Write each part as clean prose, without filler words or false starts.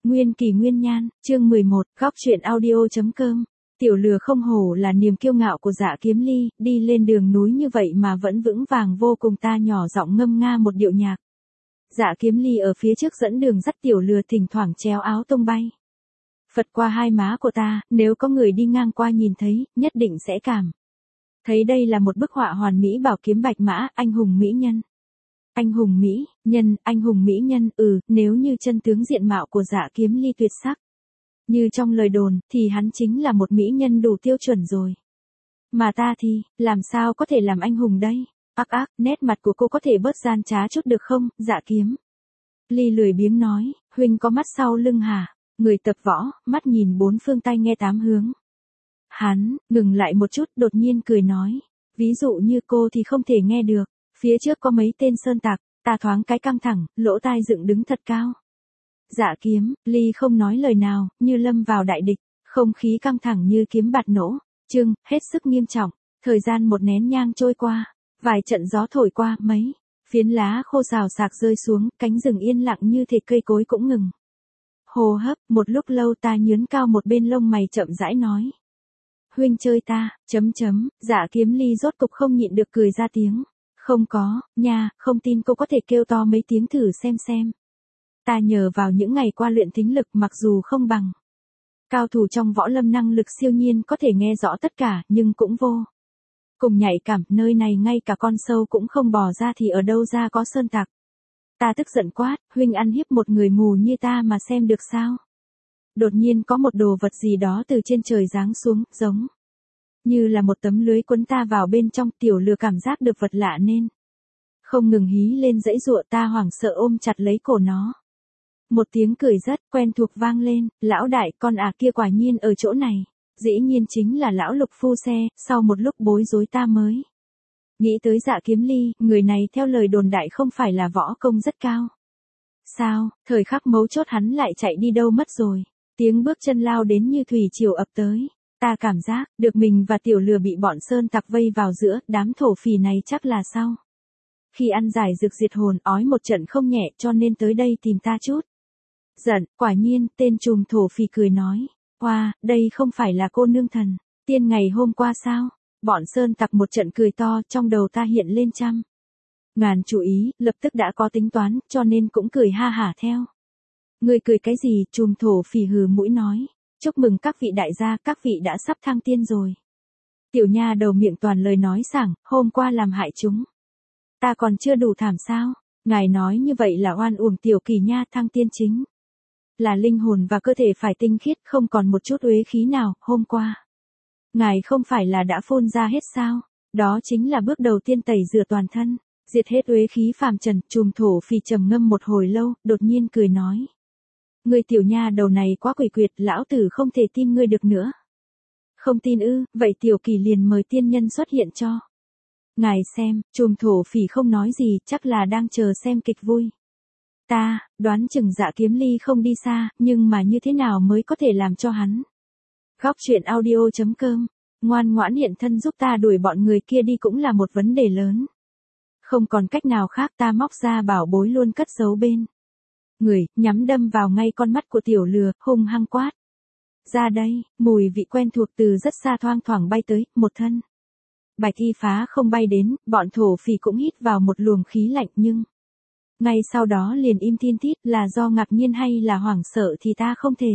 Nguyên kỳ nguyên nhan, chương 11, góc truyện audio.com. Tiểu lừa không hổ là niềm kiêu ngạo của Dạ Kiếm Ly, đi lên đường núi như vậy mà vẫn vững vàng vô cùng, ta nhỏ giọng ngâm nga một điệu nhạc. Dạ Kiếm Ly ở phía trước dẫn đường dắt tiểu lừa thỉnh thoảng chéo áo tung bay. Phật qua hai má của ta, nếu có người đi ngang qua nhìn thấy, nhất định sẽ cảm thấy đây là một bức họa hoàn mỹ bảo kiếm bạch mã, anh hùng mỹ nhân. Anh hùng mỹ nhân, nếu như chân tướng diện mạo của Dạ Kiếm Ly tuyệt sắc. Như trong lời đồn, thì hắn chính là một mỹ nhân đủ tiêu chuẩn rồi. Mà ta thì, làm sao có thể làm anh hùng đây? Nét mặt của cô có thể bớt gian trá chút được không, Dạ Kiếm Ly lười biếng nói, huynh có mắt sau lưng hả? Người tập võ, mắt nhìn bốn phương tai nghe tám hướng. Hắn, ngừng lại một chút, đột nhiên cười nói, ví dụ như cô thì không thể nghe được. Phía trước có mấy tên sơn tặc, ta thoáng cái căng thẳng, lỗ tai dựng đứng thật cao. Dạ Kiếm Ly không nói lời nào, như lâm vào đại địch, không khí căng thẳng như kiếm bạt nổ. Hết sức nghiêm trọng, thời gian một nén nhang trôi qua, vài trận gió thổi qua, mấy phiến lá khô xào xạc rơi xuống, cánh rừng yên lặng như thể cây cối cũng ngừng hô hấp. Một lúc lâu ta nhướn cao một bên lông mày chậm rãi nói, huynh chơi ta, Dạ Kiếm Ly rốt cục không nhịn được cười ra tiếng. Không có, nha, không tin cô có thể kêu to mấy tiếng thử xem. Ta nhờ vào những ngày qua luyện thính lực, mặc dù không bằng cao thủ trong võ lâm năng lực siêu nhiên có thể nghe rõ tất cả, nhưng cũng vô cùng nhạy cảm, nơi này ngay cả con sâu cũng không bò ra thì ở đâu ra có sơn tặc. Ta tức giận quát, huynh ăn hiếp một người mù như ta mà xem được sao? Đột nhiên có một đồ vật gì đó từ trên trời giáng xuống, giống như là một tấm lưới quấn ta vào bên trong. Tiểu lừa cảm giác được vật lạ nên không ngừng hí lên dãy giụa, ta hoảng sợ ôm chặt lấy cổ nó. Một tiếng cười rất quen thuộc vang lên, lão đại, con kia quả nhiên ở chỗ này. Dĩ nhiên chính là lão Lục phu xe. Sau một lúc bối rối ta mới nghĩ tới Dạ Kiếm Ly, người này theo lời đồn đại không phải là võ công rất cao. Sao, thời khắc mấu chốt hắn lại chạy đi đâu mất rồi? Tiếng bước chân lao đến như thủy triều ập tới. Ta cảm giác được mình và tiểu lừa bị bọn sơn tặc vây vào giữa, đám thổ phỉ này chắc là sau khi ăn giải dược diệt hồn ói một trận không nhẹ cho nên tới đây tìm ta chút giận. Quả nhiên, tên trùm thổ phỉ cười nói, hoa, đây không phải là cô nương thần tiên ngày hôm qua sao? Bọn sơn tặc một trận cười to, trong đầu ta hiện lên trăm ngàn chú ý, lập tức đã có tính toán, cho nên cũng cười ha hả theo. Người cười cái gì? Trùm thổ phỉ hừ mũi nói, chúc mừng các vị đại gia, các vị đã sắp thăng tiên rồi. Tiểu nha đầu miệng toàn lời nói sảng, hôm qua làm hại chúng ta còn chưa đủ thảm sao? Ngài nói như vậy là oan uổng tiểu kỳ nha, thăng tiên chính là linh hồn và cơ thể phải tinh khiết, không còn một chút uế khí nào. Hôm qua ngài không phải là đã phun ra hết sao? Đó chính là bước đầu tiên tẩy rửa toàn thân, diệt hết uế khí phàm trần. Trùm thổ phỉ trầm ngâm một hồi lâu, đột nhiên cười nói, ngươi tiểu nha đầu này quá quỷ quyệt, lão tử không thể tin ngươi được nữa. Không tin ư? Vậy tiểu kỳ liền mời tiên nhân xuất hiện cho ngài xem. Trùm thổ phỉ không nói gì, chắc là đang chờ xem kịch vui. Ta đoán chừng Dạ Kiếm Ly không đi xa, nhưng mà như thế nào mới có thể làm cho hắn góc truyện audio.com ngoan ngoãn hiện thân giúp ta đuổi bọn người kia đi cũng là một vấn đề lớn. Không còn cách nào khác, ta móc ra bảo bối luôn cất giấu bên người, nhắm đâm vào ngay con mắt của tiểu lừa, hung hăng quát ra đây. Mùi vị quen thuộc từ rất xa thoang thoảng bay tới, một thân bạch y phá không bay đến, bọn thổ phỉ cũng hít vào một luồng khí lạnh, nhưng ngay sau đó liền im thiên thít. Là do ngạc nhiên hay là hoảng sợ thì ta không thể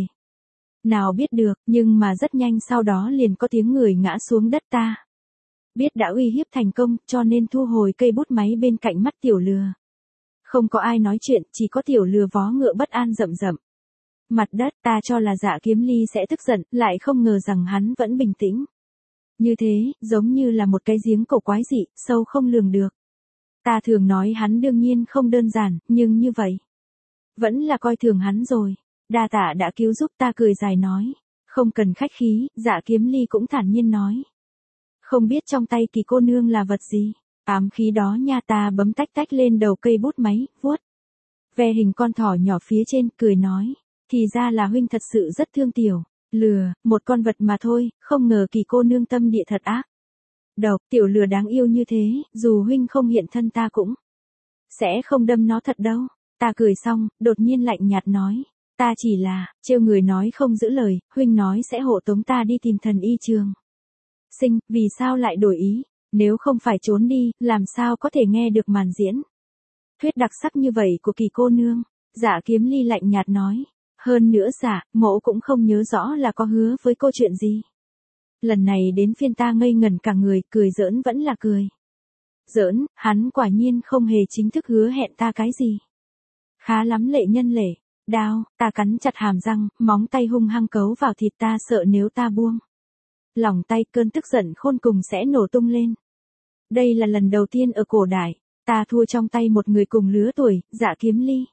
nào biết được, nhưng mà rất nhanh sau đó liền có tiếng người ngã xuống đất. Ta biết đã uy hiếp thành công, cho nên thu hồi cây bút máy bên cạnh mắt tiểu lừa. Không có ai nói chuyện, chỉ có tiểu lừa vó ngựa bất an rậm rậm mặt đất. Ta cho là Dạ Kiếm Ly sẽ tức giận, lại không ngờ rằng hắn vẫn bình tĩnh như thế, giống như là một cái giếng cổ quái dị, sâu không lường được. Ta thường nói hắn đương nhiên không đơn giản, nhưng như vậy vẫn là coi thường hắn rồi. Đa tạ đã cứu giúp. Ta cười dài nói, không cần khách khí. Dạ Kiếm Ly cũng thản nhiên nói, không biết trong tay kỳ cô nương là vật gì? Ám khí đó nha. Ta bấm tách tách lên đầu cây bút máy, vuốt ve hình con thỏ nhỏ phía trên, cười nói, thì ra là huynh thật sự rất thương tiểu lừa, một con vật mà thôi, không ngờ kỳ cô nương tâm địa thật ác độc. Tiểu lừa đáng yêu như thế, dù huynh không hiện thân ta cũng sẽ không đâm nó thật đâu. Ta cười xong, đột nhiên lạnh nhạt nói, Ta chỉ là, trêu người nói không giữ lời, huynh nói sẽ hộ tống ta đi tìm thần y trường. Sinh, vì sao lại đổi ý? Nếu không phải trốn đi, làm sao có thể nghe được màn diễn? Thuyết đặc sắc như vậy của Kỳ cô nương. Dạ Kiếm Ly lạnh nhạt nói. Hơn nữa dạ, mỗ cũng không nhớ rõ là có hứa với cô chuyện gì. Lần này đến phiên ta ngây ngẩn cả người, cười giỡn vẫn là cười. Giỡn, hắn quả nhiên không hề chính thức hứa hẹn ta cái gì. Khá lắm lệ nhân lệ. Đao, ta cắn chặt hàm răng, móng tay hung hăng cấu vào thịt ta, sợ nếu ta buông lòng tay cơn tức giận khôn cùng sẽ nổ tung lên. Đây là lần đầu tiên ở cổ đại, ta thua trong tay một người cùng lứa tuổi, Dạ Kiếm Ly.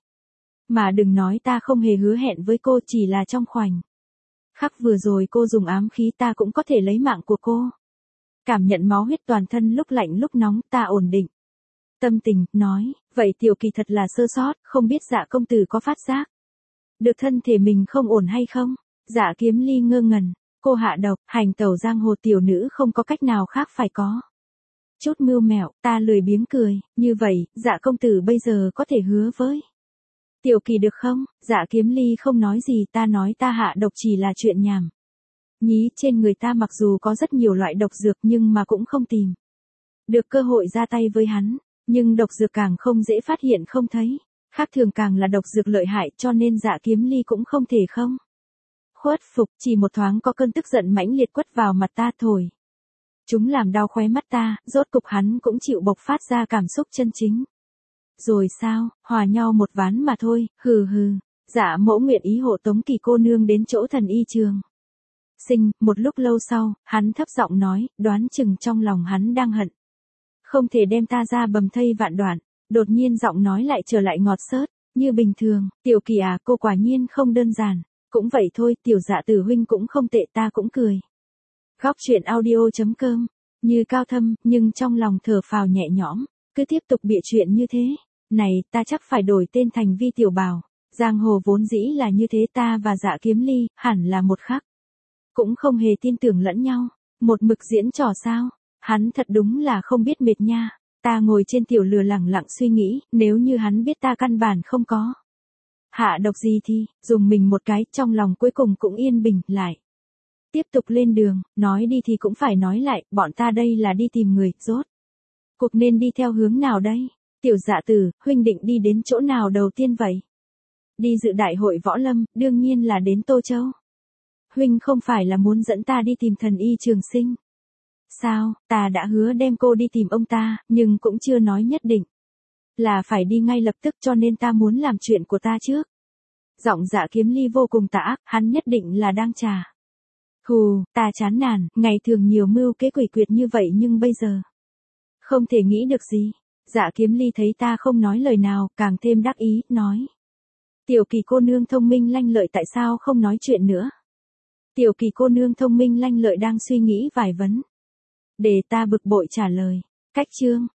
Mà đừng nói ta không hề hứa hẹn với cô, chỉ là trong khoảnh khắc vừa rồi cô dùng ám khí ta cũng có thể lấy mạng của cô. Cảm nhận máu huyết toàn thân lúc lạnh lúc nóng, ta ổn định tâm tình, nói, vậy Tiểu Kỳ thật là sơ sót, không biết Dạ công tử có phát giác được thân thể mình không ổn hay không? Dạ Kiếm Ly ngơ ngẩn, cô hạ độc, hành tẩu giang hồ tiểu nữ không có cách nào khác phải có chút mưu mẹo, ta lười biếng cười, như vậy, Dạ công tử bây giờ có thể hứa với Tiểu Kỳ được không? Dạ Kiếm Ly không nói gì, ta nói ta hạ độc chỉ là chuyện nhảm nhí, trên người ta mặc dù có rất nhiều loại độc dược nhưng mà cũng không tìm được cơ hội ra tay với hắn, nhưng độc dược càng không dễ phát hiện không thấy. Khác thường càng là độc dược lợi hại, cho nên Dạ Kiếm Ly cũng không thể không khuất phục, chỉ một thoáng có cơn tức giận mãnh liệt quất vào mặt ta thổi. Chúng làm đau khóe mắt ta, rốt cục hắn cũng chịu bộc phát ra cảm xúc chân chính. Rồi sao, hòa nhau một ván mà thôi, hừ hừ. Dạ mỗ nguyện ý hộ tống Kỳ cô nương đến chỗ thần y trường. Sinh, một lúc lâu sau, hắn thấp giọng nói, đoán chừng trong lòng hắn đang hận. Không thể đem ta ra bầm thây vạn đoạn. Đột nhiên giọng nói lại trở lại ngọt xớt, như bình thường. Tiểu Kỳ à, cô quả nhiên không đơn giản. Cũng vậy thôi, tiểu Dạ tử huynh cũng không tệ, ta cũng cười. Góc truyện audio.com, như cao thâm, nhưng trong lòng thở phào nhẹ nhõm, cứ tiếp tục bịa chuyện như thế. Này, ta chắc phải đổi tên thành Vi Tiểu Bảo. Giang hồ vốn dĩ là như thế, ta và Dạ Kiếm Ly, hẳn là một khắc cũng không hề tin tưởng lẫn nhau. Một mực diễn trò sao? Hắn thật đúng là không biết mệt nha. Ta ngồi trên tiểu lừa lẳng lặng suy nghĩ, nếu như hắn biết ta căn bản không có hạ độc gì thì, dùng mình một cái, trong lòng cuối cùng cũng yên bình lại. Tiếp tục lên đường, nói đi thì cũng phải nói lại, bọn ta đây là đi tìm người, rốt cuộc nên đi theo hướng nào đây? Tiểu Dạ tử, huynh định đi đến chỗ nào đầu tiên vậy? Đi dự đại hội võ lâm, đương nhiên là đến Tô Châu. Huynh không phải là muốn dẫn ta đi tìm thần y Trường Sinh? Sao, ta đã hứa đem cô đi tìm ông ta, nhưng cũng chưa nói nhất định là phải đi ngay lập tức, cho nên ta muốn làm chuyện của ta trước. Giọng Dạ Kiếm Ly vô cùng tà ác, hắn nhất định là đang trả thù. Ta chán nản, ngày thường nhiều mưu kế quỷ quyệt như vậy nhưng bây giờ không thể nghĩ được gì. Dạ Kiếm Ly thấy ta không nói lời nào, càng thêm đắc ý, nói. Tiểu Kỳ cô nương thông minh lanh lợi, tại sao không nói chuyện nữa? Tiểu Kỳ cô nương thông minh lanh lợi đang suy nghĩ vài vấn đề, ta bực bội trả lời. Cách chương.